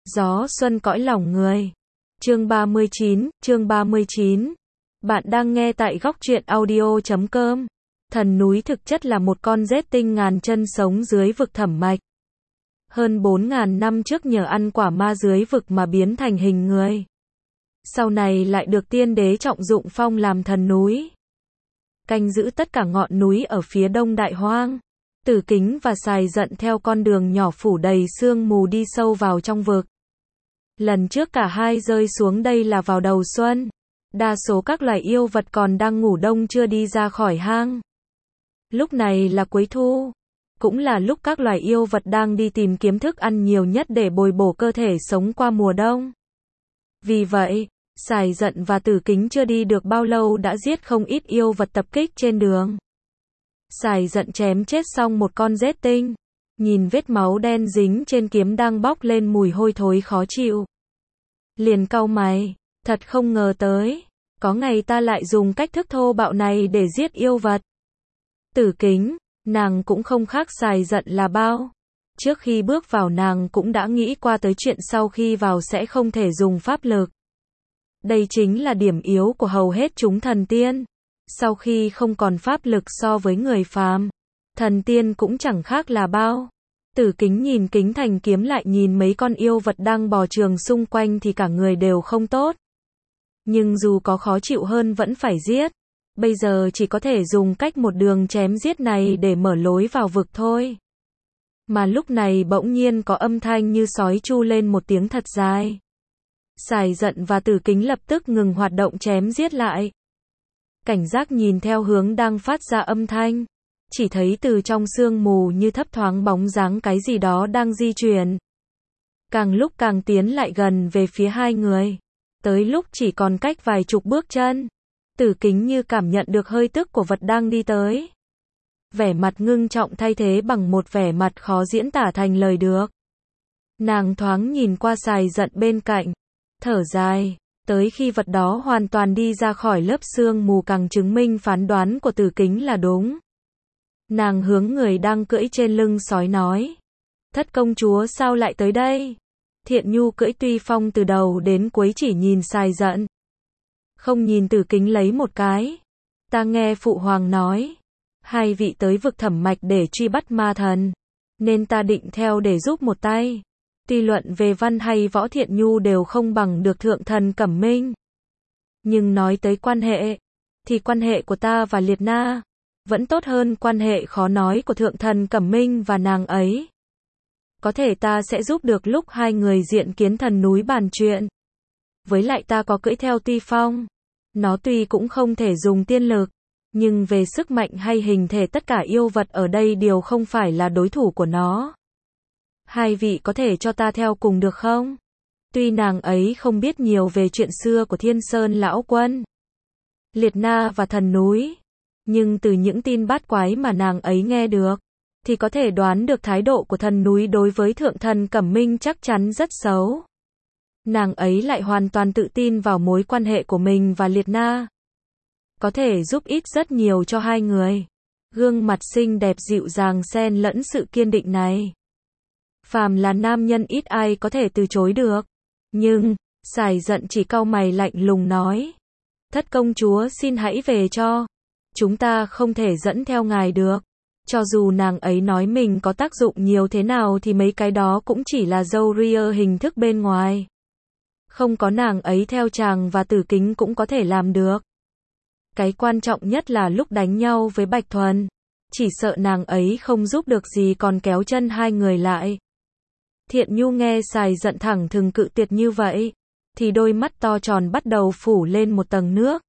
Gió xuân cõi lòng người. Chương 39. Bạn đang nghe tại góc truyện audio.com. Thần núi thực chất là một con rết tinh ngàn chân sống dưới vực thẳm mạch. Hơn 4.000 năm trước nhờ ăn quả ma dưới vực mà biến thành hình người. Sau này lại được tiên đế trọng dụng phong làm thần núi. Canh giữ tất cả ngọn núi ở phía đông đại hoang. Tử Kính và Sài Dận theo con đường nhỏ phủ đầy sương mù đi sâu vào trong vực. Lần trước cả hai rơi xuống đây là vào đầu xuân. Đa số các loài yêu vật còn đang ngủ đông chưa đi ra khỏi hang. Lúc này là cuối thu. Cũng là lúc các loài yêu vật đang đi tìm kiếm thức ăn nhiều nhất để bồi bổ cơ thể sống qua mùa đông. Vì vậy, Sài Dận và Tử Kính chưa đi được bao lâu đã giết không ít yêu vật tập kích trên đường. Sài Dận chém chết xong một con rết tinh. Nhìn vết máu đen dính trên kiếm đang bốc lên mùi hôi thối khó chịu. Liền cau mày, thật không ngờ tới. Có ngày ta lại dùng cách thức thô bạo này để giết yêu vật. Tử Kính, nàng cũng không khác Sài Dận là bao. Trước khi bước vào nàng cũng đã nghĩ qua tới chuyện sau khi vào sẽ không thể dùng pháp lực. Đây chính là điểm yếu của hầu hết chúng thần tiên. Sau khi không còn pháp lực so với người phàm, thần tiên cũng chẳng khác là bao. Tử Kính nhìn Kính Thành kiếm lại nhìn mấy con yêu vật đang bò trường xung quanh thì cả người đều không tốt. Nhưng dù có khó chịu hơn vẫn phải giết. Bây giờ chỉ có thể dùng cách một đường chém giết này để mở lối vào vực thôi. Mà lúc này bỗng nhiên có âm thanh như sói chu lên một tiếng thật dài. Sài Dận và Tử Kính lập tức ngừng hoạt động chém giết lại. Cảnh giác nhìn theo hướng đang phát ra âm thanh. Chỉ thấy từ trong sương mù như thấp thoáng bóng dáng cái gì đó đang di chuyển. Càng lúc càng tiến lại gần về phía hai người. Tới lúc chỉ còn cách vài chục bước chân. Tử Kính như cảm nhận được hơi tức của vật đang đi tới. Vẻ mặt ngưng trọng thay thế bằng một vẻ mặt khó diễn tả thành lời được. Nàng thoáng nhìn qua Sài Dận bên cạnh. Thở dài. Tới khi vật đó hoàn toàn đi ra khỏi lớp sương mù càng chứng minh phán đoán của Tử Kính là đúng. Nàng hướng người đang cưỡi trên lưng sói nói. Thất công chúa sao lại tới đây? Thiện Nhu cưỡi Tuy Phong từ đầu đến cuối chỉ nhìn Sài Dận. Không nhìn Tử Kính lấy một cái. Ta nghe Phụ Hoàng nói. Hai vị tới vực thẳm mạch để truy bắt ma thần. Nên ta định theo để giúp một tay. Tuy luận về văn hay võ Thiện Nhu đều không bằng được thượng thần Cẩm Minh. Nhưng nói tới quan hệ, thì quan hệ của ta và Liệt Na vẫn tốt hơn quan hệ khó nói của thượng thần Cẩm Minh và nàng ấy. Có thể ta sẽ giúp được lúc hai người diện kiến thần núi bàn chuyện. Với lại ta có cưỡi theo Tuy Phong. Nó tuy cũng không thể dùng tiên lực, nhưng về sức mạnh hay hình thể tất cả yêu vật ở đây đều không phải là đối thủ của nó. Hai vị có thể cho ta theo cùng được không? Tuy nàng ấy không biết nhiều về chuyện xưa của Thiên Sơn Lão Quân, Liệt Na và thần núi, nhưng từ những tin bát quái mà nàng ấy nghe được, thì có thể đoán được thái độ của thần núi đối với thượng thần Cẩm Minh chắc chắn rất xấu. Nàng ấy lại hoàn toàn tự tin vào mối quan hệ của mình và Liệt Na. Có thể giúp ích rất nhiều cho hai người. Gương mặt xinh đẹp dịu dàng xen lẫn sự kiên định này. Phàm là nam nhân ít ai có thể từ chối được. Nhưng, Sài Dận chỉ cau mày lạnh lùng nói. Thất công chúa xin hãy về cho. Chúng ta không thể dẫn theo ngài được. Cho dù nàng ấy nói mình có tác dụng nhiều thế nào thì mấy cái đó cũng chỉ là râu ria hình thức bên ngoài. Không có nàng ấy theo chàng và Tử Kính cũng có thể làm được. Cái quan trọng nhất là lúc đánh nhau với Bạch Thuần. Chỉ sợ nàng ấy không giúp được gì còn kéo chân hai người lại. Thiện Nhu nghe Sài Dận thẳng thừng cự tuyệt như vậy, thì đôi mắt to tròn bắt đầu phủ lên một tầng nước.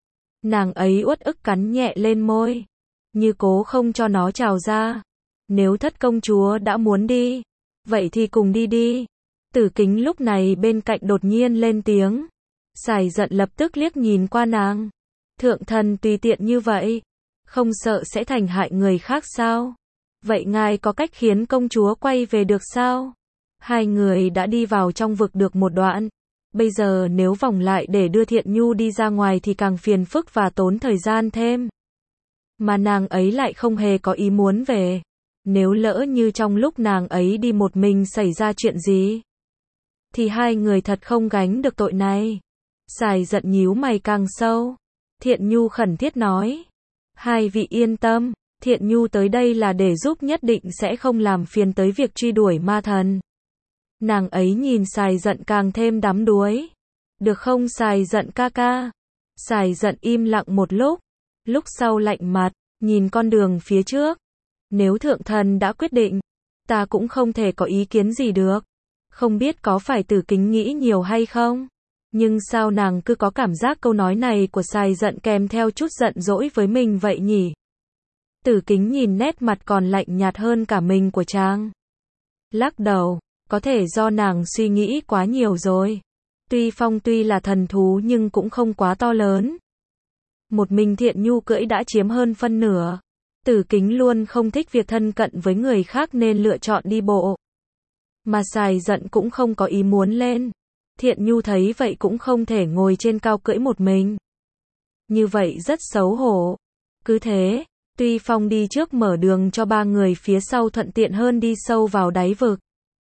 Nàng ấy uất ức cắn nhẹ lên môi, như cố không cho nó trào ra. Nếu thất công chúa đã muốn đi, vậy thì cùng đi đi. Tử Kính lúc này bên cạnh đột nhiên lên tiếng. Sài Dận lập tức liếc nhìn qua nàng. Thượng thần tùy tiện như vậy, không sợ sẽ thành hại người khác sao? Vậy ngài có cách khiến công chúa quay về được sao? Hai người đã đi vào trong vực được một đoạn. Bây giờ nếu vòng lại để đưa Thiện Nhu đi ra ngoài thì càng phiền phức và tốn thời gian thêm. Mà nàng ấy lại không hề có ý muốn về. Nếu lỡ như trong lúc nàng ấy đi một mình xảy ra chuyện gì, thì hai người thật không gánh được tội này. Sài giận nhíu mày càng sâu. Thiện Nhu khẩn thiết nói. Hai vị yên tâm, Thiện Nhu tới đây là để giúp, nhất định sẽ không làm phiền tới việc truy đuổi ma thần. Nàng ấy nhìn Sài giận càng thêm đắm đuối. Được không Sài giận ca ca? Sài giận im lặng một lúc sau lạnh mặt, nhìn con đường phía trước. Nếu thượng thần đã quyết định, ta cũng không thể có ý kiến gì được. Không biết có phải Tử Kính nghĩ nhiều hay không? Nhưng sao nàng cứ có cảm giác câu nói này của Sài giận kèm theo chút giận dỗi với mình vậy nhỉ? Tử Kính nhìn nét mặt còn lạnh nhạt hơn cả mình của chàng. Lắc đầu, có thể do nàng suy nghĩ quá nhiều rồi. Tuy Phong tuy là thần thú nhưng cũng không quá to lớn. Một mình Thiện Nhu cưỡi đã chiếm hơn phân nửa. Tử Kính luôn không thích việc thân cận với người khác nên lựa chọn đi bộ. Mà Sài giận cũng không có ý muốn lên. Thiện Nhu thấy vậy cũng không thể ngồi trên cao cưỡi một mình. Như vậy rất xấu hổ. Cứ thế, Tuy Phong đi trước mở đường cho ba người phía sau thuận tiện hơn đi sâu vào đáy vực.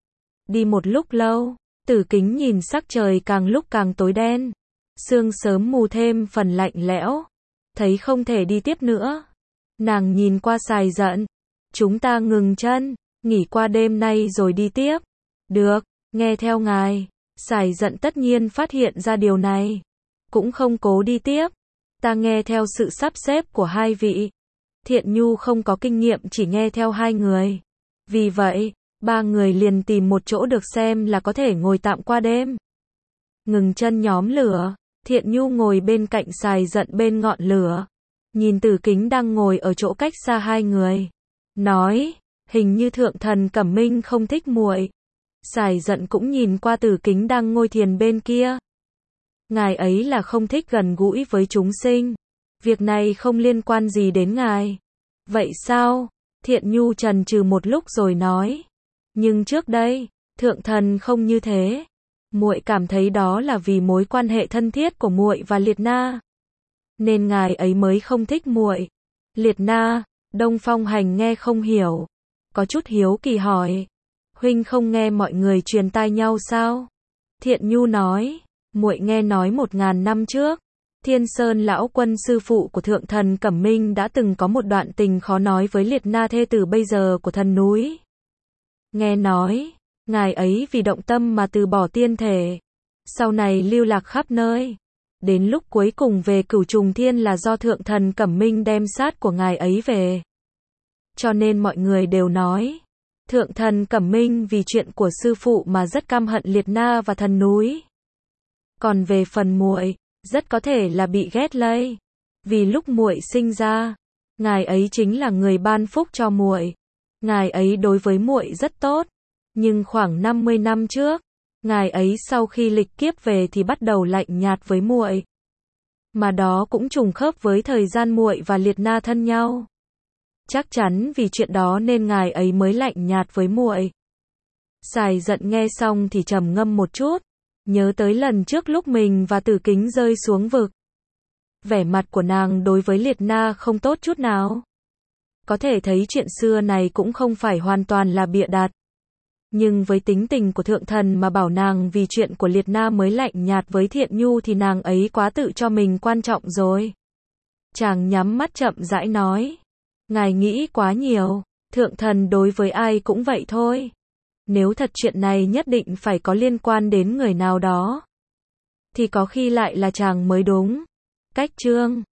Đi một lúc lâu, Tử Kính nhìn sắc trời càng lúc càng tối đen. Sương sớm mù thêm phần lạnh lẽo. Thấy không thể đi tiếp nữa. Nàng nhìn qua Sài giận. Chúng ta ngừng chân, nghỉ qua đêm nay rồi đi tiếp. Được, nghe theo ngài. Sài giận tất nhiên phát hiện ra điều này. Cũng không cố đi tiếp. Ta nghe theo sự sắp xếp của hai vị. Thiện Nhu không có kinh nghiệm chỉ nghe theo hai người. Vì vậy, ba người liền tìm một chỗ được xem là có thể ngồi tạm qua đêm. Ngừng chân nhóm lửa, Thiện Nhu ngồi bên cạnh Sài giận bên ngọn lửa. Nhìn Tử Kính đang ngồi ở chỗ cách xa hai người. Nói, hình như thượng thần Cẩm Minh không thích muội. Sài giận cũng nhìn qua Tử Kính đang ngồi thiền bên kia. Ngài ấy là không thích gần gũi với chúng sinh. Việc này không liên quan gì đến ngài. Vậy sao? Thiện Nhu chần chừ một lúc rồi nói. Nhưng trước đây, thượng thần không như thế. Muội cảm thấy đó là vì mối quan hệ thân thiết của muội và Liệt Na. Nên ngài ấy mới không thích muội. Liệt Na, Đông Phong Hành nghe không hiểu. Có chút hiếu kỳ hỏi. Huynh không nghe mọi người truyền tai nhau sao? Thiện Nhu nói. Muội nghe nói 1000 năm trước. Thiên Sơn lão quân sư phụ của thượng thần Cẩm Minh đã từng có một đoạn tình khó nói với Liệt Na thê tử bây giờ của thần núi. Nghe nói, ngài ấy vì động tâm mà từ bỏ tiên thể. Sau này lưu lạc khắp nơi. Đến lúc cuối cùng về Cửu Trùng Thiên là do thượng thần Cẩm Minh đem xác của ngài ấy về. Cho nên mọi người đều nói, thượng thần Cẩm Minh vì chuyện của sư phụ mà rất căm hận Liệt Na và thần núi. Còn về phần muội, rất có thể là bị ghét lây. Vì lúc muội sinh ra, ngài ấy chính là người ban phúc cho muội. Ngài ấy đối với muội rất tốt. Nhưng khoảng 50 năm trước, ngài ấy sau khi lịch kiếp về thì bắt đầu lạnh nhạt với muội. Mà đó cũng trùng khớp với thời gian muội và Liệt Na thân nhau. Chắc chắn vì chuyện đó nên ngài ấy mới lạnh nhạt với muội. Sài giận nghe xong thì trầm ngâm một chút. Nhớ tới lần trước lúc mình và Tử Kính rơi xuống vực. Vẻ mặt của nàng đối với Liệt Na không tốt chút nào. Có thể thấy chuyện xưa này cũng không phải hoàn toàn là bịa đặt. Nhưng với tính tình của thượng thần mà bảo nàng vì chuyện của Liệt Na mới lạnh nhạt với Thiện Nhu thì nàng ấy quá tự cho mình quan trọng rồi. Chàng nhắm mắt chậm rãi nói. Ngài nghĩ quá nhiều, thượng thần đối với ai cũng vậy thôi. Nếu thật chuyện này nhất định phải có liên quan đến người nào đó, thì có khi lại là chàng mới đúng. Cách chương